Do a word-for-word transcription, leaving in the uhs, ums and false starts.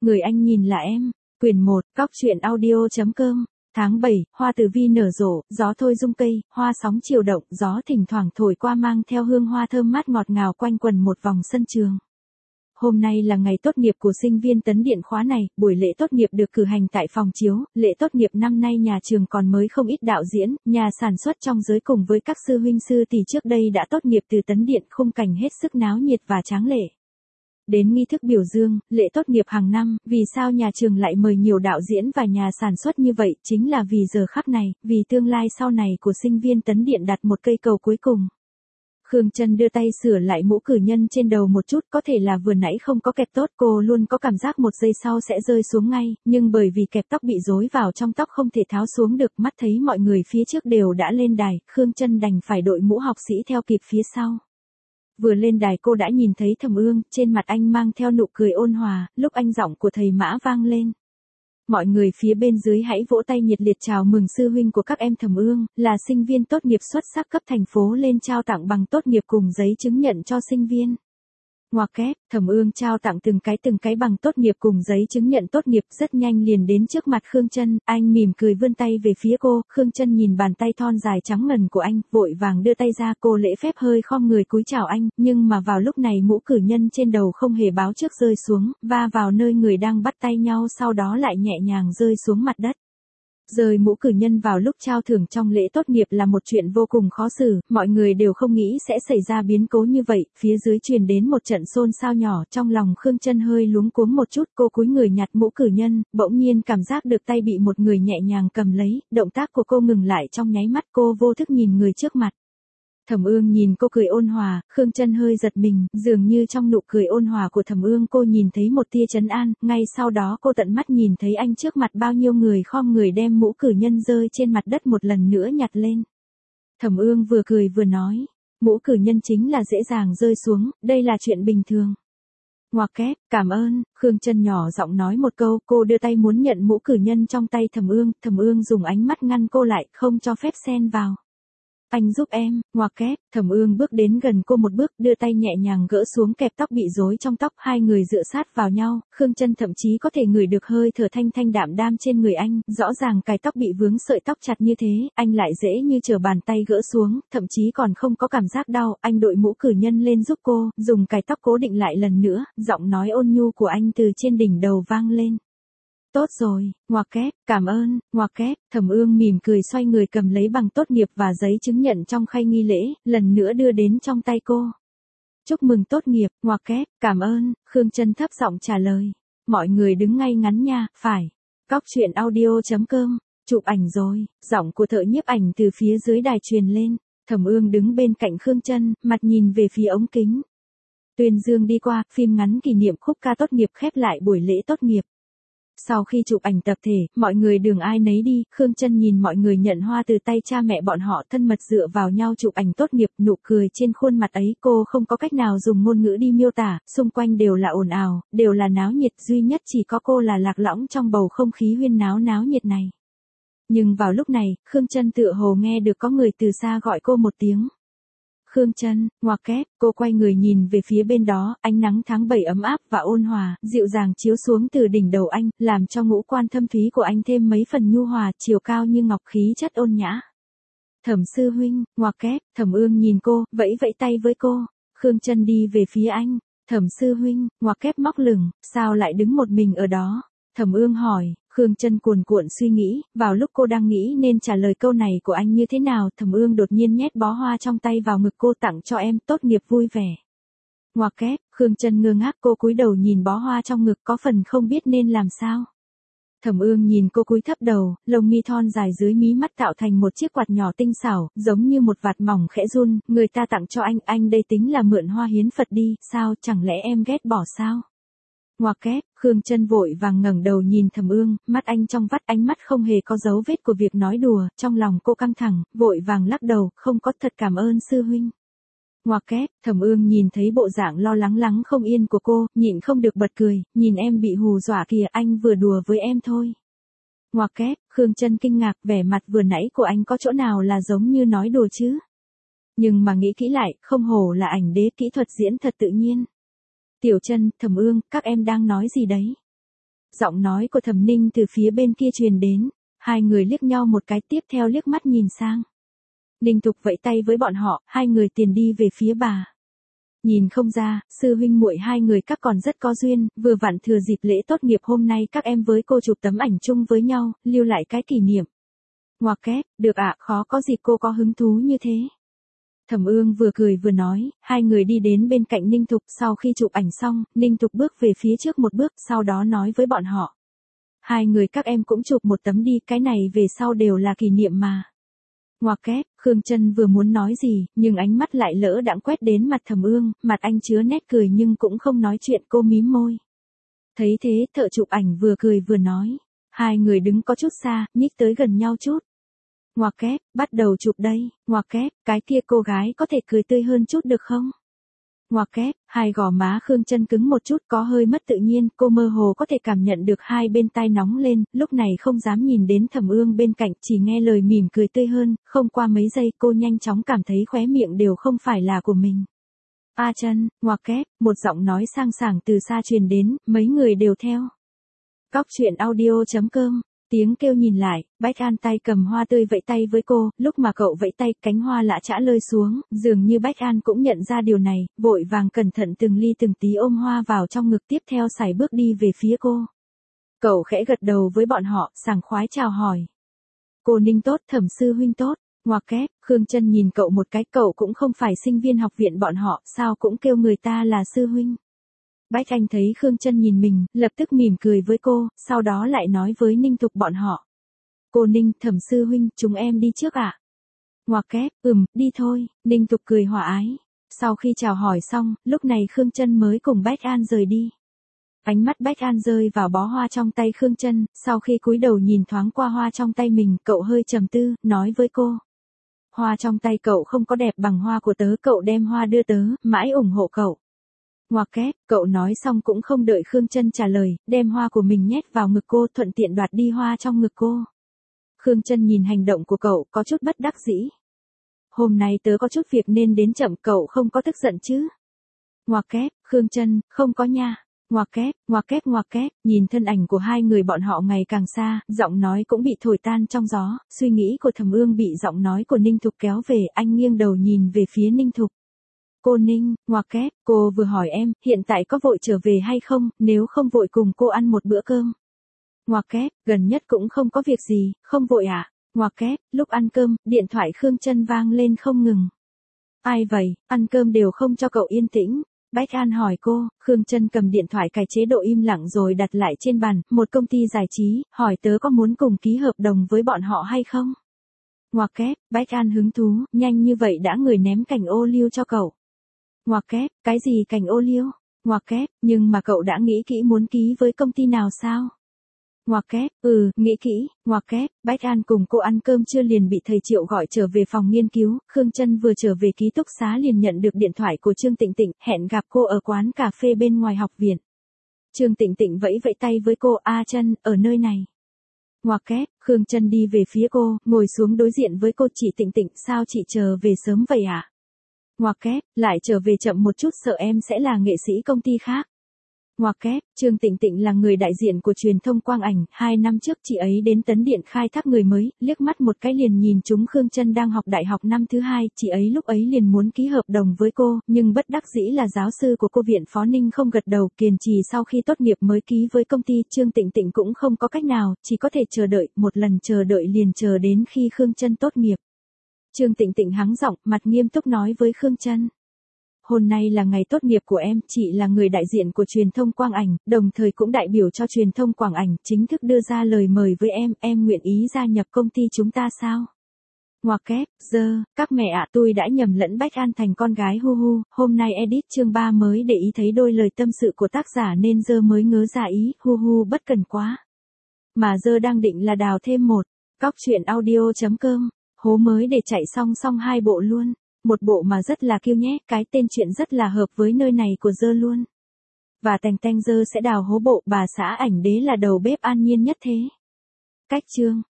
Người anh nhìn là em. Quyển một, cóc truyện audio.com. Tháng bảy, hoa tử vi nở rộ, gió thôi rung cây, hoa sóng chiều động, gió thỉnh thoảng thổi qua mang theo hương hoa thơm mát ngọt ngào quanh quần một vòng sân trường. Hôm nay là ngày tốt nghiệp của sinh viên Tấn Điện khóa này, buổi lễ tốt nghiệp được cử hành tại phòng chiếu, lễ tốt nghiệp năm nay nhà trường còn mới không ít đạo diễn, nhà sản xuất trong giới cùng với các sư huynh sư tỷ trước đây đã tốt nghiệp từ Tấn Điện, khung cảnh hết sức náo nhiệt và tráng lệ. Đến nghi thức biểu dương, lễ tốt nghiệp hàng năm, vì sao nhà trường lại mời nhiều đạo diễn và nhà sản xuất như vậy, chính là vì giờ khắc này, vì tương lai sau này của sinh viên Tấn Điện đặt một cây cầu cuối cùng. Khương Trân đưa tay sửa lại mũ cử nhân trên đầu một chút, có thể là vừa nãy không có kẹp tốt, cô luôn có cảm giác một giây sau sẽ rơi xuống ngay, nhưng bởi vì kẹp tóc bị rối vào trong tóc không thể tháo xuống được, mắt thấy mọi người phía trước đều đã lên đài, Khương Trân đành phải đội mũ học sĩ theo kịp phía sau. Vừa lên đài cô đã nhìn thấy Thẩm Ương, trên mặt anh mang theo nụ cười ôn hòa, lúc anh giọng của thầy Mã vang lên. Mọi người phía bên dưới hãy vỗ tay nhiệt liệt chào mừng sư huynh của các em Thẩm Ương, là sinh viên tốt nghiệp xuất sắc cấp thành phố lên trao tặng bằng tốt nghiệp cùng giấy chứng nhận cho sinh viên. Ngoặc kép, Thẩm Ương trao tặng từng cái từng cái bằng tốt nghiệp cùng giấy chứng nhận tốt nghiệp rất nhanh liền đến trước mặt Khương Trân, anh mỉm cười vươn tay về phía cô, Khương Trân nhìn bàn tay thon dài trắng ngần của anh, vội vàng đưa tay ra, cô lễ phép hơi khom người cúi chào anh, nhưng mà vào lúc này mũ cử nhân trên đầu không hề báo trước rơi xuống, va vào nơi người đang bắt tay nhau sau đó lại nhẹ nhàng rơi xuống mặt đất. Rời mũ cử nhân vào lúc trao thưởng trong lễ tốt nghiệp là một chuyện vô cùng khó xử, mọi người đều không nghĩ sẽ xảy ra biến cố như vậy, phía dưới truyền đến một trận xôn xao nhỏ, trong lòng Khương Trân hơi luống cuống một chút, cô cúi người nhặt mũ cử nhân, bỗng nhiên cảm giác được tay bị một người nhẹ nhàng cầm lấy, động tác của cô ngừng lại trong nháy mắt, cô vô thức nhìn người trước mặt. Thẩm Ương nhìn cô cười ôn hòa, Khương Trân hơi giật mình, dường như trong nụ cười ôn hòa của Thẩm Ương cô nhìn thấy một tia trấn an, ngay sau đó cô tận mắt nhìn thấy anh trước mặt bao nhiêu người khom người đem mũ cử nhân rơi trên mặt đất một lần nữa nhặt lên. Thẩm Ương vừa cười vừa nói, mũ cử nhân chính là dễ dàng rơi xuống, đây là chuyện bình thường. Ngoặc kép, cảm ơn, Khương Trân nhỏ giọng nói một câu, cô đưa tay muốn nhận mũ cử nhân trong tay Thẩm Ương, Thẩm Ương dùng ánh mắt ngăn cô lại, không cho phép xen vào. Anh giúp em, ngoặc kép, Thẩm Ương bước đến gần cô một bước, đưa tay nhẹ nhàng gỡ xuống kẹp tóc bị rối trong tóc, hai người dựa sát vào nhau, Khương Trân thậm chí có thể ngửi được hơi thở thanh thanh đạm đam trên người anh, rõ ràng cài tóc bị vướng sợi tóc chặt như thế, anh lại dễ như trở bàn tay gỡ xuống, thậm chí còn không có cảm giác đau, anh đội mũ cử nhân lên giúp cô, dùng cài tóc cố định lại lần nữa, giọng nói ôn nhu của anh từ trên đỉnh đầu vang lên. Tốt rồi, ngoặc kép, cảm ơn, ngoặc kép, Thẩm Ương mỉm cười xoay người cầm lấy bằng tốt nghiệp và giấy chứng nhận trong khay nghi lễ, lần nữa đưa đến trong tay cô. Chúc mừng tốt nghiệp, ngoặc kép, cảm ơn, Khương Trân thấp giọng trả lời. Mọi người đứng ngay ngắn nha, phải. Cóc truyện audio.com, chụp ảnh rồi, giọng của thợ nhiếp ảnh từ phía dưới đài truyền lên. Thẩm Ương đứng bên cạnh Khương Trân, mặt nhìn về phía ống kính. Tuyên dương đi qua, phim ngắn kỷ niệm khúc ca tốt nghiệp khép lại buổi lễ tốt nghiệp. Sau khi chụp ảnh tập thể, mọi người đường ai nấy đi, Khương Trân nhìn mọi người nhận hoa từ tay cha mẹ bọn họ thân mật dựa vào nhau chụp ảnh tốt nghiệp, nụ cười trên khuôn mặt ấy cô không có cách nào dùng ngôn ngữ đi miêu tả, xung quanh đều là ồn ào, đều là náo nhiệt, duy nhất chỉ có cô là lạc lõng trong bầu không khí huyên náo náo nhiệt này. Nhưng vào lúc này, Khương Trân tựa hồ nghe được có người từ xa gọi cô một tiếng. Khương Trân, ngoặc kép, cô quay người nhìn về phía bên đó, ánh nắng tháng bảy ấm áp và ôn hòa, dịu dàng chiếu xuống từ đỉnh đầu anh, làm cho ngũ quan thâm thúy của anh thêm mấy phần nhu hòa, chiều cao như ngọc khí chất ôn nhã. Thẩm sư huynh, ngoặc kép, Thẩm Ương nhìn cô, vẫy vẫy tay với cô, Khương Trân đi về phía anh, Thẩm sư huynh, ngoặc kép móc lửng, sao lại đứng một mình ở đó? Thẩm Ương hỏi. Khương Trân cuồn cuộn suy nghĩ, vào lúc cô đang nghĩ nên trả lời câu này của anh như thế nào, Thẩm Ương đột nhiên nhét bó hoa trong tay vào ngực cô, tặng cho em, tốt nghiệp vui vẻ. Ngoặc kép, Khương Trân ngơ ngác, cô cúi đầu nhìn bó hoa trong ngực, có phần không biết nên làm sao. Thẩm Ương nhìn cô cúi thấp đầu, lông mi thon dài dưới mí mắt tạo thành một chiếc quạt nhỏ tinh xảo, giống như một vạt mỏng khẽ run, người ta tặng cho anh, anh đây tính là mượn hoa hiến Phật đi, sao, chẳng lẽ em ghét bỏ sao? Ngoặc kép, Khương Trân vội vàng ngẩng đầu nhìn Thẩm Ương, mắt anh trong vắt, ánh mắt không hề có dấu vết của việc nói đùa, trong lòng cô căng thẳng, vội vàng lắc đầu, không có, thật cảm ơn sư huynh. Ngoặc kép, Thẩm Ương nhìn thấy bộ dạng lo lắng lắng không yên của cô, nhịn không được bật cười, nhìn em bị hù dọa kìa, anh vừa đùa với em thôi. Ngoặc kép, Khương Trân kinh ngạc, vẻ mặt vừa nãy của anh có chỗ nào là giống như nói đùa chứ? Nhưng mà nghĩ kỹ lại, không hổ là ảnh đế, kỹ thuật diễn thật tự nhiên. Tiểu Trân, Thẩm Ương, các em đang nói gì đấy? Giọng nói của Thẩm Ninh từ phía bên kia truyền đến, hai người liếc nhau một cái tiếp theo liếc mắt nhìn sang. Ninh Thục vẫy tay với bọn họ, hai người tiền đi về phía bà. Nhìn không ra, sư huynh muội hai người các còn rất có duyên, vừa vặn thừa dịp lễ tốt nghiệp hôm nay các em với cô chụp tấm ảnh chung với nhau, lưu lại cái kỷ niệm. Ngoặc kép, được ạ, khó có dịp cô có hứng thú như thế. Thẩm Ương vừa cười vừa nói, hai người đi đến bên cạnh Ninh Thục, sau khi chụp ảnh xong, Ninh Thục bước về phía trước một bước, sau đó nói với bọn họ. Hai người các em cũng chụp một tấm đi, cái này về sau đều là kỷ niệm mà. Ngoặc kép, Khương Chân vừa muốn nói gì, nhưng ánh mắt lại lỡ đãng quét đến mặt Thẩm Ương, mặt anh chứa nét cười nhưng cũng không nói chuyện, cô mím môi. Thấy thế, thợ chụp ảnh vừa cười vừa nói, hai người đứng có chút xa, nhích tới gần nhau chút. Ngoặc kép, bắt đầu chụp đây, ngoặc kép, cái kia cô gái có thể cười tươi hơn chút được không? Ngoặc kép, hai gò má Khương Chân cứng một chút, có hơi mất tự nhiên, cô mơ hồ có thể cảm nhận được hai bên tai nóng lên, lúc này không dám nhìn đến Thẩm Ương bên cạnh, chỉ nghe lời mỉm cười tươi hơn, không qua mấy giây cô nhanh chóng cảm thấy khóe miệng đều không phải là của mình. A Chân, ngoặc kép, một giọng nói sang sảng từ xa truyền đến, mấy người đều theo. Cóc truyện audio chấm com. Tiếng kêu nhìn lại, Bách An tay cầm hoa tươi vẫy tay với cô, lúc mà cậu vẫy tay, cánh hoa lạ chã rơi xuống, dường như Bách An cũng nhận ra điều này, vội vàng cẩn thận từng ly từng tí ôm hoa vào trong ngực, tiếp theo sải bước đi về phía cô. Cậu khẽ gật đầu với bọn họ, sảng khoái chào hỏi. Cô Ninh tốt, Thẩm sư huynh tốt. Ngoặc kép, Khương Chân nhìn cậu một cái, cậu cũng không phải sinh viên học viện bọn họ, sao cũng kêu người ta là sư huynh. Bách Anh thấy Khương Chân nhìn mình, lập tức mỉm cười với cô, sau đó lại nói với Ninh Thục bọn họ. Cô Ninh, Thẩm sư huynh, chúng em đi trước ạ. À? Ngoặc kép, ừm, đi thôi, Ninh Thục cười hòa ái. Sau khi chào hỏi xong, lúc này Khương Chân mới cùng Bách An rời đi. Ánh mắt Bách An rơi vào bó hoa trong tay Khương Chân, sau khi cúi đầu nhìn thoáng qua hoa trong tay mình, cậu hơi trầm tư, nói với cô. Hoa trong tay cậu không có đẹp bằng hoa của tớ, cậu đem hoa đưa tớ, mãi ủng hộ cậu. Ngoặc kép, cậu nói xong cũng không đợi Khương Chân trả lời, đem hoa của mình nhét vào ngực cô, thuận tiện đoạt đi hoa trong ngực cô. Khương Chân nhìn hành động của cậu, có chút bất đắc dĩ. Hôm nay tớ có chút việc nên đến chậm, cậu không có tức giận chứ? Ngoặc kép, Khương Chân, không có nha. Ngoặc kép, ngoặc kép ngoặc kép, nhìn thân ảnh của hai người bọn họ ngày càng xa, giọng nói cũng bị thổi tan trong gió, suy nghĩ của Thẩm Ương bị giọng nói của Ninh Thục kéo về, anh nghiêng đầu nhìn về phía Ninh Thục. Cô Ninh, ngoặc kép, cô vừa hỏi em, hiện tại có vội trở về hay không, nếu không vội cùng cô ăn một bữa cơm. Ngoặc kép, gần nhất cũng không có việc gì, không vội à? Ngoặc kép, lúc ăn cơm, điện thoại Khương Chân vang lên không ngừng. Ai vậy, ăn cơm đều không cho cậu yên tĩnh? Bách An hỏi cô, Khương Chân cầm điện thoại cài chế độ im lặng rồi đặt lại trên bàn, một công ty giải trí, hỏi tớ có muốn cùng ký hợp đồng với bọn họ hay không? Ngoặc kép, Bách An hứng thú, nhanh như vậy đã người ném cành ô liu cho cậu. Ngoặc kép, cái gì cành ô liu? Ngoặc kép, nhưng mà cậu đã nghĩ kỹ muốn ký với công ty nào sao? Ngoặc kép, ừ, nghĩ kỹ, ngoặc kép, Bách An cùng cô ăn cơm trưa liền bị thầy Triệu gọi trở về phòng nghiên cứu, Khương Chân vừa trở về ký túc xá liền nhận được điện thoại của Trương Tịnh Tịnh, hẹn gặp cô ở quán cà phê bên ngoài học viện. Trương Tịnh Tịnh vẫy vẫy tay với cô, A Chân, ở nơi này. Ngoặc kép, Khương Chân đi về phía cô, ngồi xuống đối diện với cô, chị Tịnh Tịnh, sao chị chờ về sớm vậy ạ? À? Ngoặc kép, lại trở về chậm một chút sợ em sẽ là nghệ sĩ công ty khác. Ngoặc kép, Trương Tịnh Tịnh là người đại diện của truyền thông Quang Ảnh, hai năm trước chị ấy đến Tấn Điện khai thác người mới, liếc mắt một cái liền nhìn chúng Khương Chân đang học đại học năm thứ hai, chị ấy lúc ấy liền muốn ký hợp đồng với cô, nhưng bất đắc dĩ là giáo sư của cô viện Phó Ninh không gật đầu, kiên trì sau khi tốt nghiệp mới ký với công ty, Trương Tịnh Tịnh cũng không có cách nào, chỉ có thể chờ đợi, một lần chờ đợi liền chờ đến khi Khương Chân tốt nghiệp. Trương Tịnh Tịnh hắng giọng, mặt nghiêm túc nói với Khương Chân. Hôm nay là ngày tốt nghiệp của em, chị là người đại diện của truyền thông Quang Ảnh, đồng thời cũng đại biểu cho truyền thông Quang Ảnh, chính thức đưa ra lời mời với em, em nguyện ý gia nhập công ty chúng ta sao? Ngoặc kép, dơ, các mẹ ạ, tôi đã nhầm lẫn Bách An thành con gái hu hu, hôm nay edit chương ba mới để ý thấy đôi lời tâm sự của tác giả nên dơ mới ngớ ra ý, hu hu bất cần quá. Mà dơ đang định là đào thêm một, cóc truyện audio chấm com, hố mới để chạy song song hai bộ luôn. Một bộ mà rất là kiêu nhé, cái tên chuyện rất là hợp với nơi này của dơ luôn. Và tành tanh dơ sẽ đào hố bộ, bà xã ảnh đế là đầu bếp an nhiên nhất thế. Cách chương.